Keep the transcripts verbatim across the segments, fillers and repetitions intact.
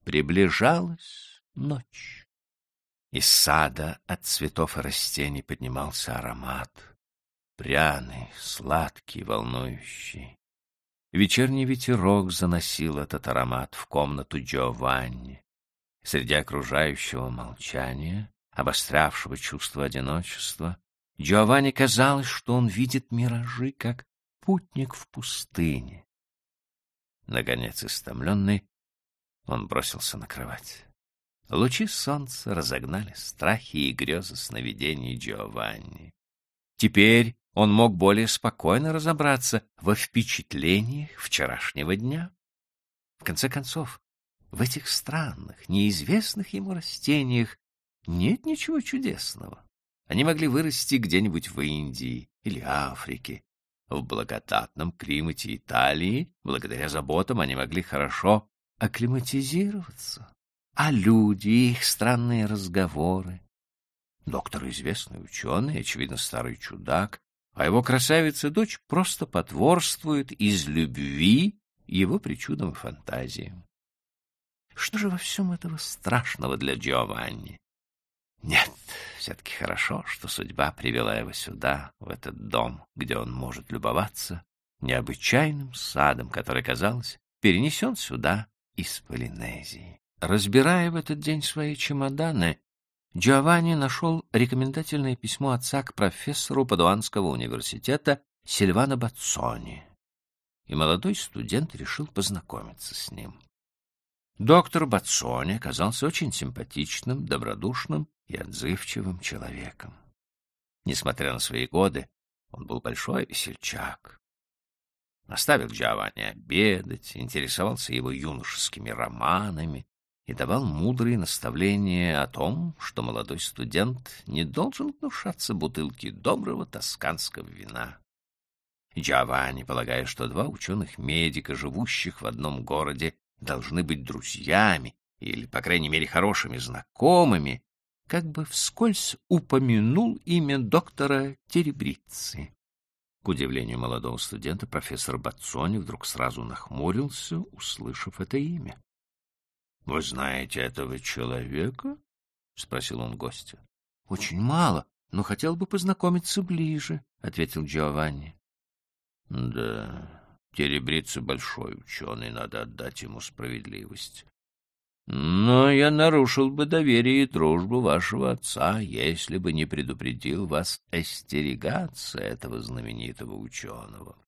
Приближалась ночь. Из сада от цветов и растений поднимался аромат, пряный, сладкий, волнующий. Вечерний ветерок заносил этот аромат в комнату Джиованни. Среди окружающего молчания, обострявшего чувство одиночества, Джиованни казалось, что он видит миражи, как путник в пустыне. Наконец, истомленный, он бросился на кровать. Лучи солнца разогнали страхи и грезы сновидений Джиованни. Теперь он мог более спокойно разобраться во впечатлениях вчерашнего дня. В конце концов, в этих странных, неизвестных ему растениях нет ничего чудесного. Они могли вырасти где-нибудь в Индии или Африке. В благодатном климате Италии, благодаря заботам, они могли хорошо акклиматизироваться. А люди и их странные разговоры. Доктор — известный ученый, очевидно, старый чудак, а его красавица-дочь просто потворствует из любви его причудам и фантазиям. Что же во всем этого страшного для Джиованни? Нет, все-таки хорошо, что судьба привела его сюда, в этот дом, где он может любоваться необычайным садом, который, казалось, перенесен сюда из Полинезии. Разбирая в этот день свои чемоданы, Джиованни нашел рекомендательное письмо отца к профессору Падуанского университета Сильвано Баццони, и молодой студент решил познакомиться с ним. Доктор Баццони оказался очень симпатичным, добродушным и отзывчивым человеком. Несмотря на свои годы, он был большой весельчак. Оставил Джиованни обедать, интересовался его юношескими романами и давал мудрые наставления о том, что молодой студент не должен гнушаться бутылки доброго тосканского вина. Джиованни, полагая, что два ученых-медика, живущих в одном городе, должны быть друзьями или, по крайней мере, хорошими знакомыми, как бы вскользь упомянул имя доктора Теребрицци. К удивлению молодого студента, профессор Баццони вдруг сразу нахмурился, услышав это имя. — Вы знаете этого человека? — спросил он гостя. — Очень мало, но хотел бы познакомиться ближе, — ответил Джиованни. — Да, Теребрицци большой ученый, надо отдать ему справедливость. Но я нарушил бы доверие и дружбу вашего отца, если бы не предупредил вас остерегаться этого знаменитого ученого.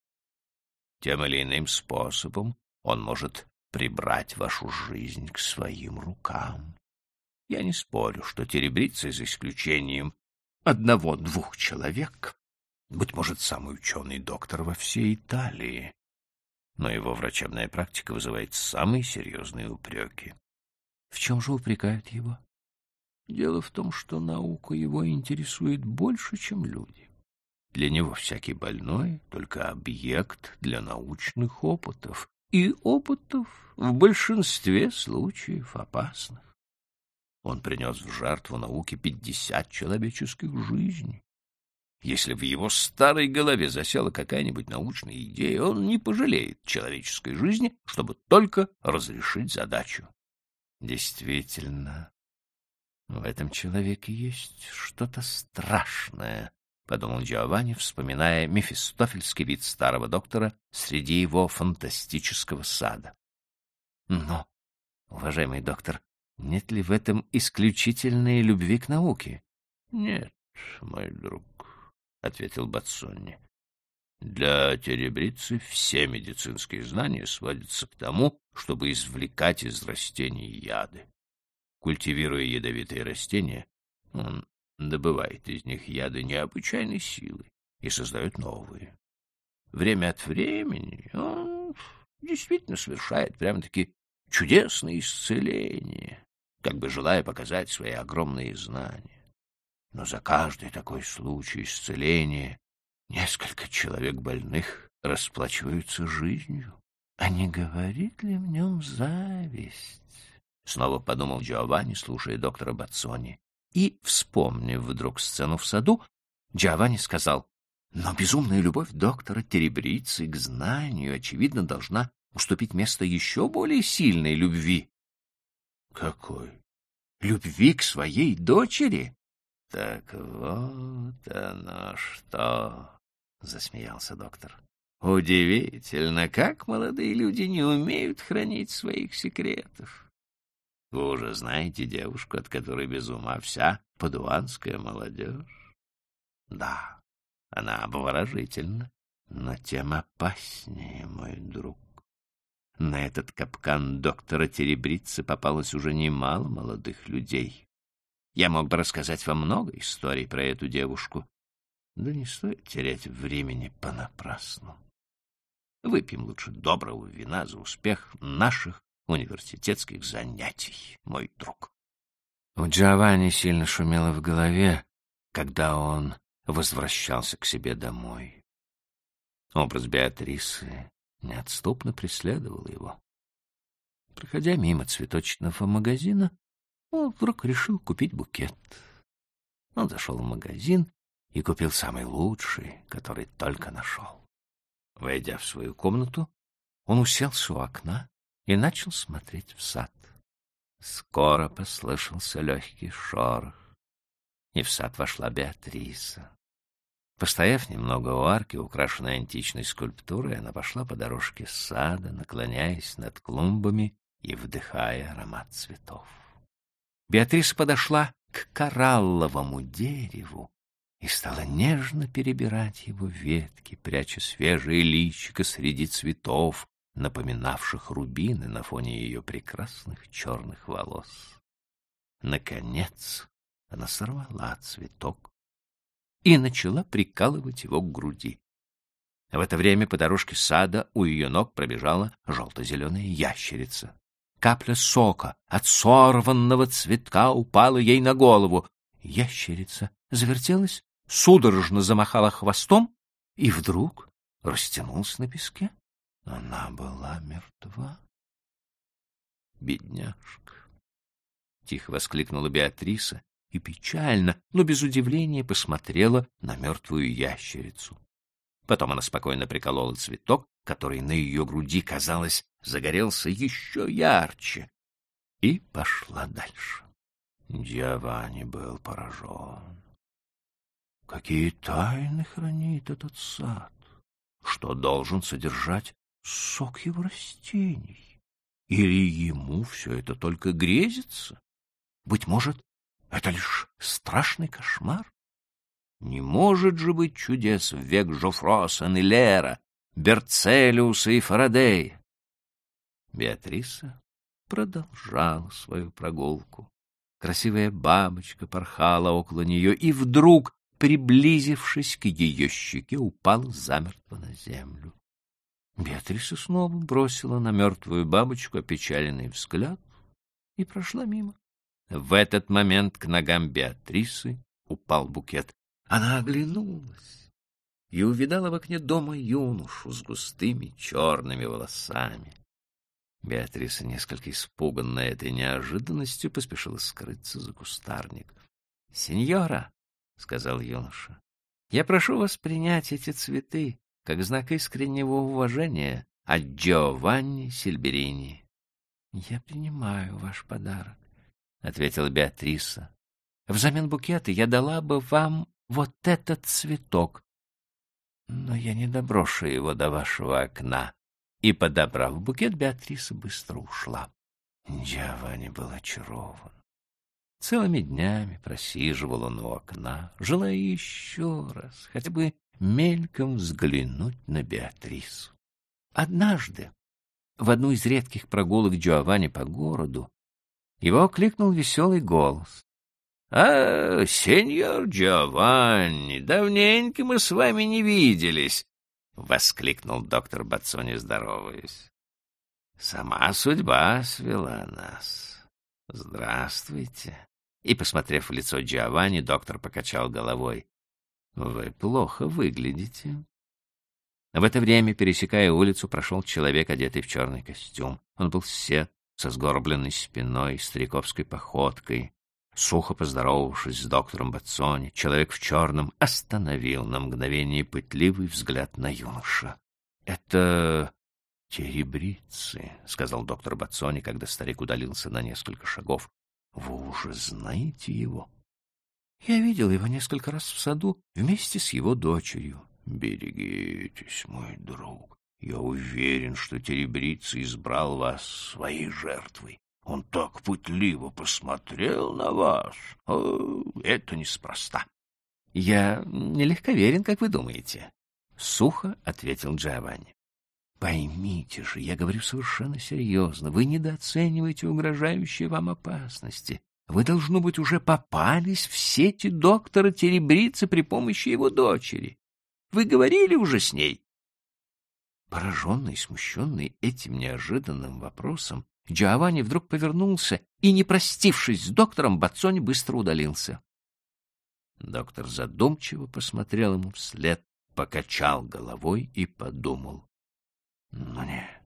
Тем или иным способом он может прибрать вашу жизнь к своим рукам. Я не спорю, что Теребрицци, за исключением одного-двух человек, быть может, самый ученый доктор во всей Италии, но его врачебная практика вызывает самые серьезные упреки. В чем же упрекают его? Дело в том, что наука его интересует больше, чем люди. Для него всякий больной — только объект для научных опытов, и опытов в большинстве случаев опасных. Он принес в жертву науке пятьдесят человеческих жизней. Если в его старой голове засела какая-нибудь научная идея, он не пожалеет человеческой жизни, чтобы только разрешить задачу. Действительно, в этом человеке есть что-то страшное, — подумал Джиованни, вспоминая мефистофельский вид старого доктора среди его фантастического сада. Но, уважаемый доктор, нет ли в этом исключительной любви к науке? — Нет, мой друг, — ответил Баццони. Для Теребрицци все медицинские знания сводятся к тому, чтобы извлекать из растений яды. Культивируя ядовитые растения, он добывает из них яды необычайной силы и создает новые. Время от времени он действительно совершает прямо-таки чудесные исцеления, как бы желая показать свои огромные знания. Но за каждый такой случай исцеления несколько человек больных расплачиваются жизнью. А не говорит ли в нем зависть? Снова подумал Джиованни, слушая доктора Баццони. И, вспомнив вдруг сцену в саду, Джиованни сказал: но безумная любовь доктора Теребрицци к знанию, очевидно, должна уступить место еще более сильной любви. Какой? Любви к своей дочери? Так вот оно что, засмеялся доктор. Удивительно, как молодые люди не умеют хранить своих секретов. Вы уже знаете девушку, от которой без ума вся падуанская молодежь? Да, она обворожительна, но тем опаснее, мой друг. На этот капкан доктора Теребрицы попалось уже немало молодых людей. Я мог бы рассказать вам много историй про эту девушку, да не стоит терять времени понапрасну. Выпьем лучше доброго вина за успех наших университетских занятий, мой друг. У Джованни сильно шумело в голове, когда он возвращался к себе домой. Образ Беатрисы неотступно преследовал его. Проходя мимо цветочного магазина, он вдруг решил купить букет. Он зашел в магазин и купил самый лучший, который только нашел. Войдя в свою комнату, он уселся у окна и начал смотреть в сад. Скоро послышался легкий шорох, и в сад вошла Беатриса. Постояв немного у арки, украшенной античной скульптурой, она пошла по дорожке сада, наклоняясь над клумбами и вдыхая аромат цветов. Беатриса подошла к коралловому дереву и стала нежно перебирать его ветки, пряча свежее личико среди цветов, напоминавших рубины на фоне ее прекрасных черных волос. Наконец она сорвала цветок и начала прикалывать его к груди. В это время по дорожке сада у ее ног пробежала желто-зеленая ящерица. Капля сока от сорванного цветка упала ей на голову. Ящерица завертелась, судорожно замахала хвостом и вдруг растянулась на песке. Она была мертва. «Бедняжка!» — тихо воскликнула Беатриса и печально, но без удивления посмотрела на мертвую ящерицу. Потом она спокойно приколола цветок, который на ее груди, казалось, загорелся еще ярче, и пошла дальше. Джованни был поражен. Какие тайны хранит этот сад? Что должен содержать сок его растений? Или ему все это только грезится? Быть может, это лишь страшный кошмар? Не может же быть чудес в век Жофро Сен-Илера, Берцелиуса и Фарадея. Беатриса продолжала свою прогулку. Красивая бабочка порхала около нее и вдруг, приблизившись к ее щеке, упала замертво на землю. Беатриса снова бросила на мертвую бабочку опечаленный взгляд и прошла мимо. В этот момент к ногам Беатрисы упал букет. Она оглянулась и увидала в окне дома юношу с густыми черными волосами. Беатриса, несколько испуганная этой неожиданностью, поспешила скрыться за кустарник. — Сеньора, — сказал юноша, — я прошу вас принять эти цветы как знак искреннего уважения от Джованни Сильберини. — Я принимаю ваш подарок, — ответила Беатриса. — Взамен букета я дала бы вам вот этот цветок, но я не доброшу его до вашего окна. И, подобрав букет, Беатриса быстро ушла. Джованни был очарован. Целыми днями просиживал он у окна, желая еще раз хотя бы мельком взглянуть на Беатрису. Однажды, в одну из редких прогулок Джованни по городу, его окликнул веселый голос. — А, сеньор Джованни, давненько мы с вами не виделись! — воскликнул доктор Баццони, здороваясь. — Сама судьба свела нас. Здравствуйте. И, посмотрев в лицо Джованни, доктор покачал головой. — Вы плохо выглядите. В это время, пересекая улицу, прошел человек, одетый в черный костюм. Он был сед, со сгорбленной спиной, стариковской походкой. Сухо поздоровавшись с доктором Баццони, человек в черном остановил на мгновение пытливый взгляд на юношу. — Это Теребрицы, — сказал доктор Бацони, когда старик удалился на несколько шагов. — Вы уже знаете его? — Я видел его несколько раз в саду вместе с его дочерью. — Берегитесь, мой друг. Я уверен, что Теребрица избрал вас своей жертвой. Он так пытливо посмотрел на вас. О, это неспроста. — Я не легковерен, как вы думаете, — сухо ответил Джованни. Поймите же, я говорю совершенно серьезно. Вы недооцениваете угрожающие вам опасности. Вы, должно быть, уже попались в сети доктора Теребрицы при помощи его дочери. Вы говорили уже с ней? Пораженный и смущенный этим неожиданным вопросом, Джованни вдруг повернулся и, не простившись с доктором, Бацони быстро удалился. Доктор задумчиво посмотрел ему вслед, покачал головой и подумал. Но нет,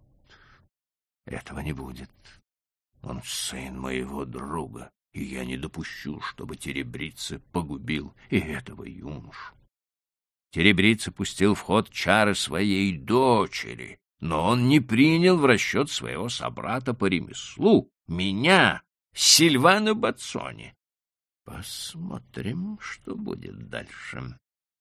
этого не будет. Он сын моего друга, и я не допущу, чтобы Теребрица погубил и этого юношу. Теребрица пустил в ход чары своей дочери, но он не принял в расчет своего собрата по ремеслу, меня, Сильвано Бацони. Посмотрим, что будет дальше.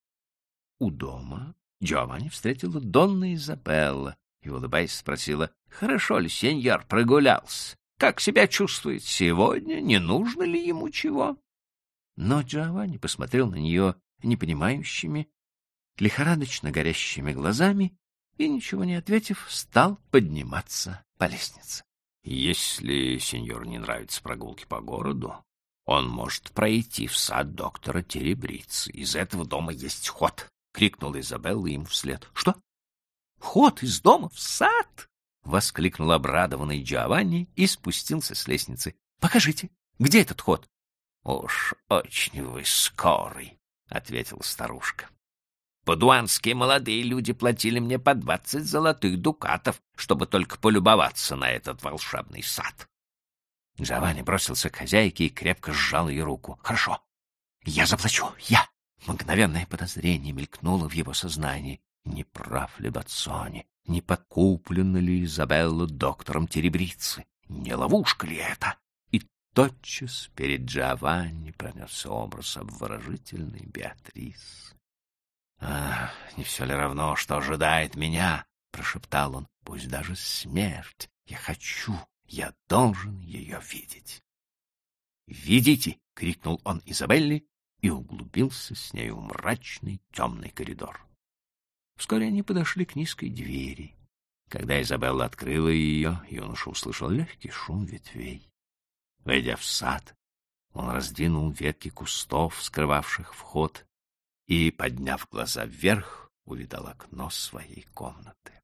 У дома Джованни встретила Донна Изабелла и, улыбаясь, спросила: — Хорошо ли сеньор прогулялся? Как себя чувствует сегодня? Не нужно ли ему чего? Но Джованни посмотрел на нее непонимающими, лихорадочно горящими глазами и, ничего не ответив, стал подниматься по лестнице. — Если сеньору не нравятся прогулки по городу, он может пройти в сад доктора Теребрицы. Из этого дома есть ход, — крикнула Изабелла ему вслед. — Что? Ход из дома в сад? — воскликнул обрадованный Джованни и спустился с лестницы. — Покажите, где этот ход? — Уж очень вы скорый, — ответила старушка. Падуанские молодые люди платили мне по двадцать золотых дукатов, чтобы только полюбоваться на этот волшебный сад. Джованни бросился к хозяйке и крепко сжал ее руку. — Хорошо, я заплачу, я! Мгновенное подозрение мелькнуло в его сознании. Не прав ли Бацони? Не подкуплена ли Изабелла доктором Теребрицы? Не ловушка ли это? И тотчас перед Джованни пронесся образ обворожительной Беатрис. — Ах, не все ли равно, что ожидает меня? — прошептал он. — Пусть даже смерть. Я хочу, я должен ее видеть. — Видите! — крикнул он Изабелле и углубился с нею в мрачный темный коридор. Вскоре они подошли к низкой двери. Когда Изабелла открыла ее, юноша услышал легкий шум ветвей. Войдя в сад, он раздвинул ветки кустов, скрывавших вход, и, подняв глаза вверх, увидал окно своей комнаты.